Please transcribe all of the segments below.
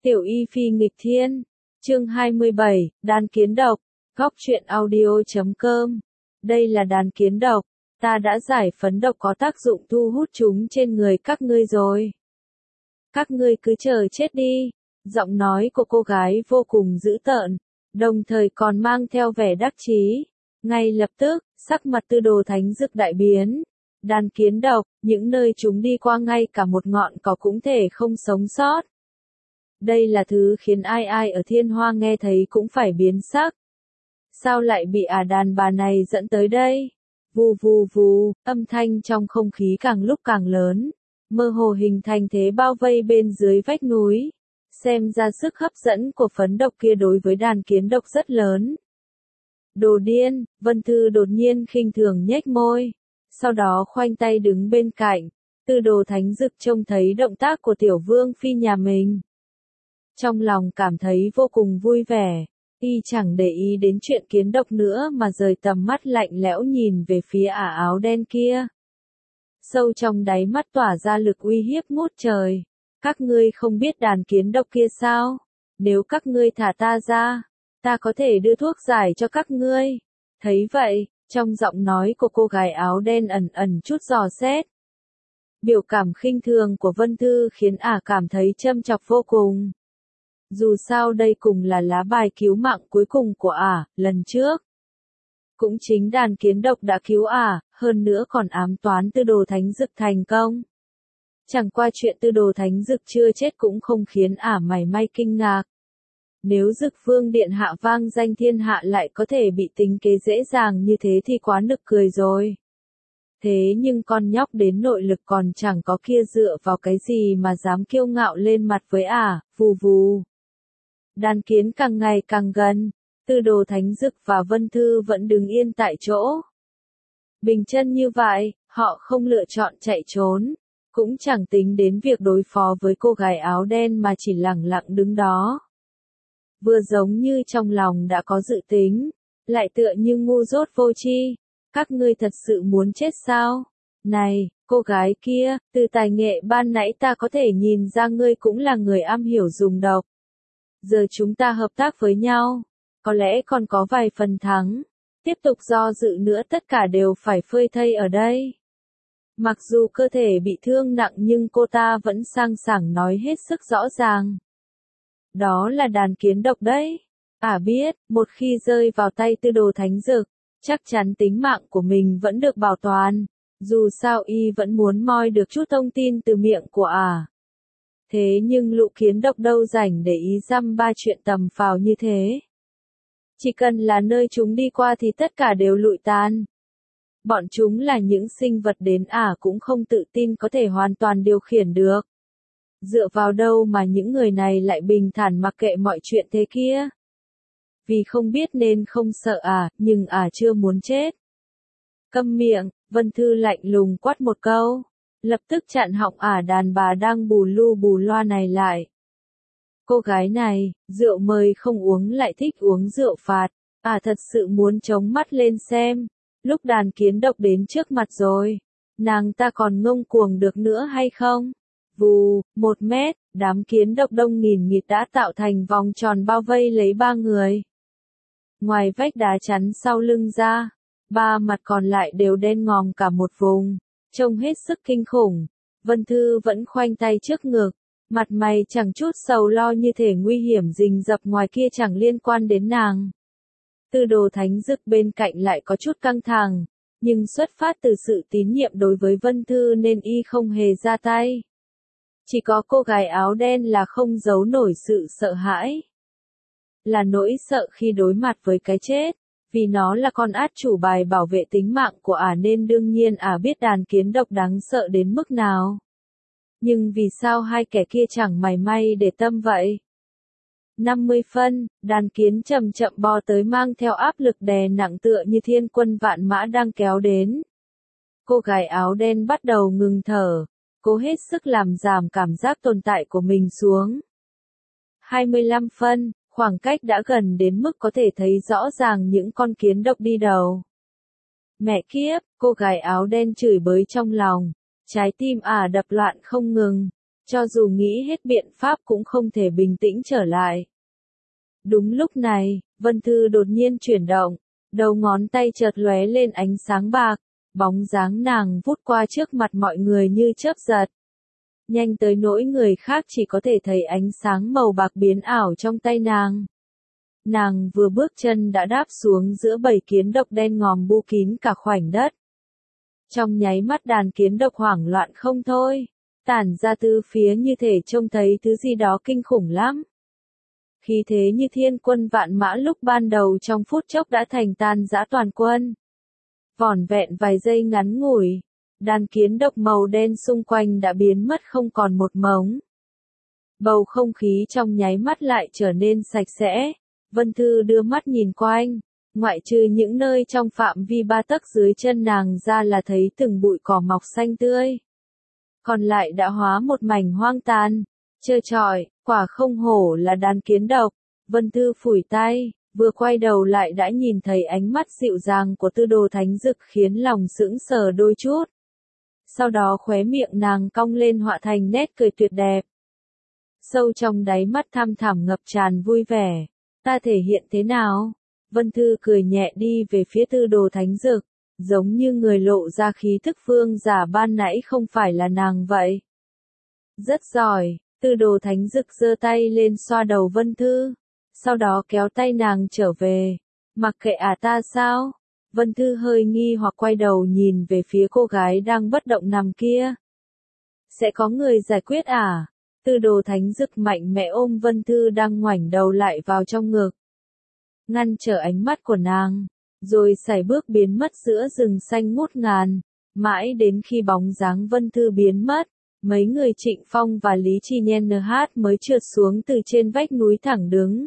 Tiểu Y Phi nghịch thiên, chương 27, đàn kiến độc, góc truyện audio.com. Đây là đàn kiến độc, ta đã giải phấn độc có tác dụng thu hút chúng trên người các ngươi rồi. Các ngươi cứ chờ chết đi, giọng nói của cô gái vô cùng dữ tợn, đồng thời còn mang theo vẻ đắc chí. Ngay lập tức, sắc mặt Tư Đồ Thánh Dực đại biến. Đàn kiến độc, những nơi chúng đi qua ngay cả một ngọn cỏ cũng thể không sống sót. Đây là thứ khiến ai ai ở Thiên Hoa nghe thấy cũng phải biến sắc. Sao lại bị đàn bà này dẫn tới đây? Vù vù vù, âm thanh trong không khí càng lúc càng lớn, mơ hồ hình thành thế bao vây bên dưới vách núi. Xem ra sức hấp dẫn của phấn độc kia đối với đàn kiến độc rất lớn. Đồ điên, Vân Thư đột nhiên khinh thường nhếch môi, sau đó khoanh tay đứng bên cạnh. Tư Đồ Thánh Dực trông thấy động tác của tiểu vương phi nhà mình, trong lòng cảm thấy vô cùng vui vẻ, y chẳng để ý đến chuyện kiến độc nữa mà rời tầm mắt lạnh lẽo nhìn về phía áo đen kia. Sâu trong đáy mắt tỏa ra lực uy hiếp ngút trời. Các ngươi không biết đàn kiến độc kia sao? Nếu các ngươi thả ta ra, ta có thể đưa thuốc giải cho các ngươi. Thấy vậy, trong giọng nói của cô gái áo đen ẩn ẩn chút dò xét. Biểu cảm khinh thường của Vân Thư khiến cảm thấy châm chọc vô cùng. Dù sao đây cùng là lá bài cứu mạng cuối cùng của lần trước. Cũng chính đàn kiến độc đã cứu hơn nữa còn ám toán Tư Đồ Thánh Dực thành công. Chẳng qua chuyện Tư Đồ Thánh Dực chưa chết cũng không khiến mảy may kinh ngạc. Nếu Dực Vương Điện Hạ vang danh thiên hạ lại có thể bị tính kế dễ dàng như thế thì quá nực cười rồi. Thế nhưng con nhóc đến nội lực còn chẳng có kia dựa vào cái gì mà dám kiêu ngạo lên mặt với vù vù. Đàn kiến càng ngày càng gần, Tư Đồ Thánh Dực và Vân Thư vẫn đứng yên tại chỗ. Bình chân như vậy, họ không lựa chọn chạy trốn, cũng chẳng tính đến việc đối phó với cô gái áo đen mà chỉ lẳng lặng đứng đó. Vừa giống như trong lòng đã có dự tính, lại tựa như ngu dốt vô tri. Các ngươi thật sự muốn chết sao? Này, cô gái kia, từ tài nghệ ban nãy ta có thể nhìn ra ngươi cũng là người am hiểu dùng độc. Giờ chúng ta hợp tác với nhau, có lẽ còn có vài phần thắng. Tiếp tục do dự nữa tất cả đều phải phơi thây ở đây. Mặc dù cơ thể bị thương nặng nhưng cô ta vẫn sang sảng nói hết sức rõ ràng. Đó là đàn kiến độc đấy. Biết, một khi rơi vào tay Tư Đồ Thánh Dực, chắc chắn tính mạng của mình vẫn được bảo toàn. Dù sao y vẫn muốn moi được chút thông tin từ miệng của Thế nhưng lũ kiến độc đâu rảnh để ý dăm ba chuyện tầm phào như thế. Chỉ cần là nơi chúng đi qua thì tất cả đều lụi tan. Bọn chúng là những sinh vật đến cũng không tự tin có thể hoàn toàn điều khiển được. Dựa vào đâu mà những người này lại bình thản mặc kệ mọi chuyện thế kia? Vì không biết nên không sợ nhưng chưa muốn chết. Câm miệng, Vân Thư lạnh lùng quát một câu, lập tức chặn họng đàn bà đang bù lu bù loa này lại. Cô gái này, rượu mời không uống lại thích uống rượu phạt, thật sự muốn chống mắt lên xem, lúc đàn kiến độc đến trước mặt rồi, nàng ta còn ngông cuồng được nữa hay không? Vù, 1 mét, đám kiến độc đông nghìn nghịt đã tạo thành vòng tròn bao vây lấy 3 người. Ngoài vách đá chắn sau lưng ra, 3 mặt còn lại đều đen ngòm cả một vùng, trông hết sức kinh khủng. Vân Thư vẫn khoanh tay trước ngực, mặt mày chẳng chút sầu lo như thể nguy hiểm rình rập ngoài kia chẳng liên quan đến nàng. Tư Đồ Thánh Dực bên cạnh lại có chút căng thẳng, nhưng xuất phát từ sự tín nhiệm đối với Vân Thư nên y không hề ra tay. Chỉ có cô gái áo đen là không giấu nổi sự sợ hãi. Là nỗi sợ khi đối mặt với cái chết, vì nó là con át chủ bài bảo vệ tính mạng của nên đương nhiên biết đàn kiến độc đáng sợ đến mức nào. Nhưng vì sao hai kẻ kia chẳng mảy may để tâm vậy? 50 phân, đàn kiến chậm chậm bò tới mang theo áp lực đè nặng tựa như thiên quân vạn mã đang kéo đến. Cô gái áo đen bắt đầu ngừng thở, cố hết sức làm giảm cảm giác tồn tại của mình xuống. 25 phân, khoảng cách đã gần đến mức có thể thấy rõ ràng những con kiến độc đi đầu. Mẹ kiếp, cô gái áo đen chửi bới trong lòng, trái tim đập loạn không ngừng. cho dù nghĩ hết biện pháp cũng không thể bình tĩnh trở lại. Đúng lúc này, Vân Thư đột nhiên chuyển động, đầu ngón tay chợt lóe lên ánh sáng bạc, bóng dáng nàng vút qua trước mặt mọi người như chớp giật. Nhanh tới nỗi người khác chỉ có thể thấy ánh sáng màu bạc biến ảo trong tay nàng. Nàng vừa bước chân đã đáp xuống giữa bầy kiến độc đen ngòm bu kín cả khoảnh đất. Trong nháy mắt đàn kiến độc hoảng loạn không thôi, tản ra tứ phía như thể trông thấy thứ gì đó kinh khủng lắm. Khí thế như thiên quân vạn mã lúc ban đầu trong phút chốc đã thành tan rã toàn quân. Vỏn vẹn vài giây ngắn ngủi, đàn kiến độc màu đen xung quanh đã biến mất không còn một mống. Bầu không khí trong nháy mắt lại trở nên sạch sẽ. Vân Thư đưa mắt nhìn quanh, ngoại trừ những nơi trong phạm vi 3 tấc dưới chân nàng ra là thấy từng bụi cỏ mọc xanh tươi. Còn lại đã hóa một mảnh hoang tàn, trơ trọi, quả không hổ là đàn kiến độc. Vân Thư phủi tay, vừa quay đầu lại đã nhìn thấy ánh mắt dịu dàng của Tư Đồ Thánh Dực khiến lòng sững sờ đôi chút. Sau đó khóe miệng nàng cong lên họa thành nét cười tuyệt đẹp. Sâu trong đáy mắt thăm thẳm ngập tràn vui vẻ. Ta thể hiện thế nào? Vân Thư cười nhẹ đi về phía Tư Đồ Thánh Dực, giống như người lộ ra khí thức vương giả ban nãy không phải là nàng vậy. Rất giỏi, Tư Đồ Thánh Dực giơ tay lên xoa đầu Vân Thư, sau đó kéo tay nàng trở về. Mặc kệ ta sao? Vân Thư hơi nghi hoặc quay đầu nhìn về phía cô gái đang bất động nằm kia. Sẽ có người giải quyết à? Tư Đồ Thánh Dực mạnh mẽ ôm Vân Thư đang ngoảnh đầu lại vào trong ngực, ngăn trở ánh mắt của nàng, rồi sải bước biến mất giữa rừng xanh ngút ngàn, mãi đến khi bóng dáng Vân Thư biến mất, mấy người Trịnh Phong và Lý Chi Nhen NH mới trượt xuống từ trên vách núi thẳng đứng.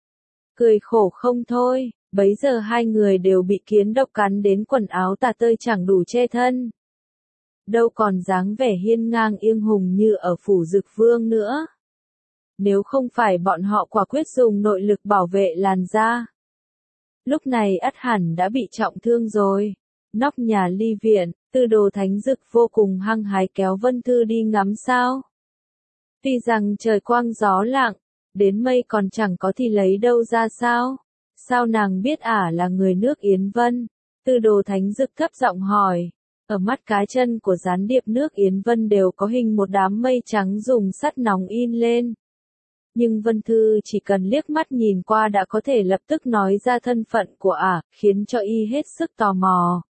Cười khổ không thôi, bấy giờ hai người đều bị kiến độc cắn đến quần áo tả tơi chẳng đủ che thân. Đâu còn dáng vẻ hiên ngang yên hùng như ở phủ Dực Vương nữa. Nếu không phải bọn họ quả quyết dùng nội lực bảo vệ làn da, lúc này ắt hẳn đã bị trọng thương rồi. Nóc nhà ly viện, Tư Đồ Thánh Dực vô cùng hăng hái kéo Vân Thư đi ngắm sao. Tuy rằng trời quang gió lặng, đến mây còn chẳng có thì lấy đâu ra sao. Sao nàng biết là người nước Yến Vân? Tư Đồ Thánh Dực thấp giọng hỏi. Ở mắt cá chân của gián điệp nước Yến Vân đều có hình một đám mây trắng dùng sắt nóng in lên. Nhưng Vân Thư chỉ cần liếc mắt nhìn qua đã có thể lập tức nói ra thân phận của khiến cho y hết sức tò mò.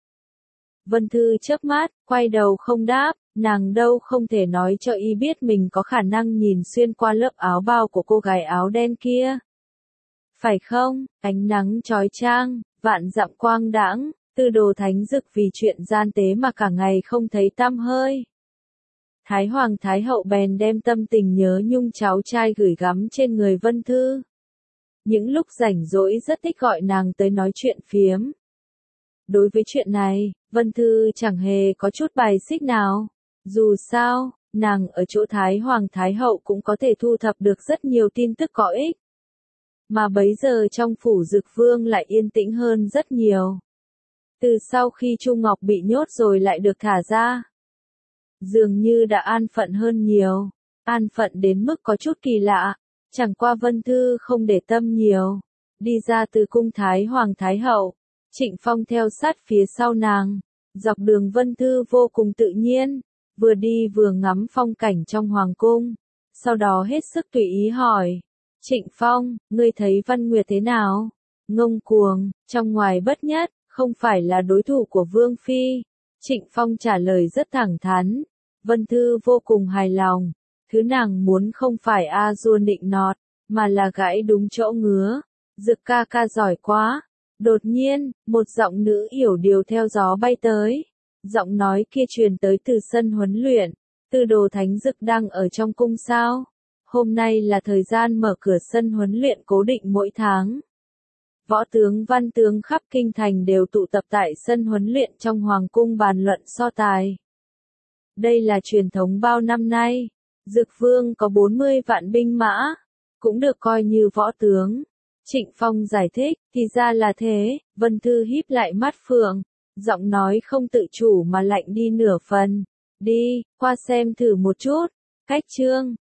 Vân Thư chớp mắt, quay đầu không đáp, nàng đâu không thể nói cho y biết mình có khả năng nhìn xuyên qua lớp áo bao của cô gái áo đen kia. Phải không? Ánh nắng chói chang, vạn dặm quang đãng, Tư Đồ Thánh Dực vì chuyện gian tế mà cả ngày không thấy tăm hơi. Thái Hoàng Thái Hậu bèn đem tâm tình nhớ nhung cháu trai gửi gắm trên người Vân Thư. Những lúc rảnh rỗi rất thích gọi nàng tới nói chuyện phiếm. Đối với chuyện này, Vân Thư chẳng hề có chút bài xích nào. Dù sao, nàng ở chỗ Thái Hoàng Thái Hậu cũng có thể thu thập được rất nhiều tin tức có ích. Mà bấy giờ trong phủ Dực Vương lại yên tĩnh hơn rất nhiều. Từ sau khi Chu Ngọc bị nhốt rồi lại được thả ra, dường như đã an phận hơn nhiều, an phận đến mức có chút kỳ lạ, chẳng qua Vân Thư không để tâm nhiều, đi ra từ cung Thái Hoàng Thái Hậu, Trịnh Phong theo sát phía sau nàng, dọc đường Vân Thư vô cùng tự nhiên, vừa đi vừa ngắm phong cảnh trong Hoàng cung, sau đó hết sức tùy ý hỏi, Trịnh Phong, ngươi thấy Văn Nguyệt thế nào? Ngông cuồng, trong ngoài bất nhất, không phải là đối thủ của Vương Phi. Trịnh Phong trả lời rất thẳng thắn. Vân Thư vô cùng hài lòng. Thứ nàng muốn không phải A-dua nịnh nọt, mà là gãi đúng chỗ ngứa. Dực ca ca giỏi quá. Đột nhiên, một giọng nữ yểu điệu theo gió bay tới. Giọng nói kia truyền tới từ sân huấn luyện. Tư Đồ Thánh Dực đang ở trong cung sao? Hôm nay là thời gian mở cửa sân huấn luyện cố định mỗi tháng. Võ tướng văn tướng khắp kinh thành đều tụ tập tại sân huấn luyện trong Hoàng cung bàn luận so tài. Đây là truyền thống bao năm nay. Dực Vương có 40 vạn binh mã, cũng được coi như võ tướng. Trịnh Phong giải thích, thì ra là thế. Vân Thư híp lại mắt phượng, giọng nói không tự chủ mà lạnh đi nửa phần. Đi, qua xem thử một chút. Cách chương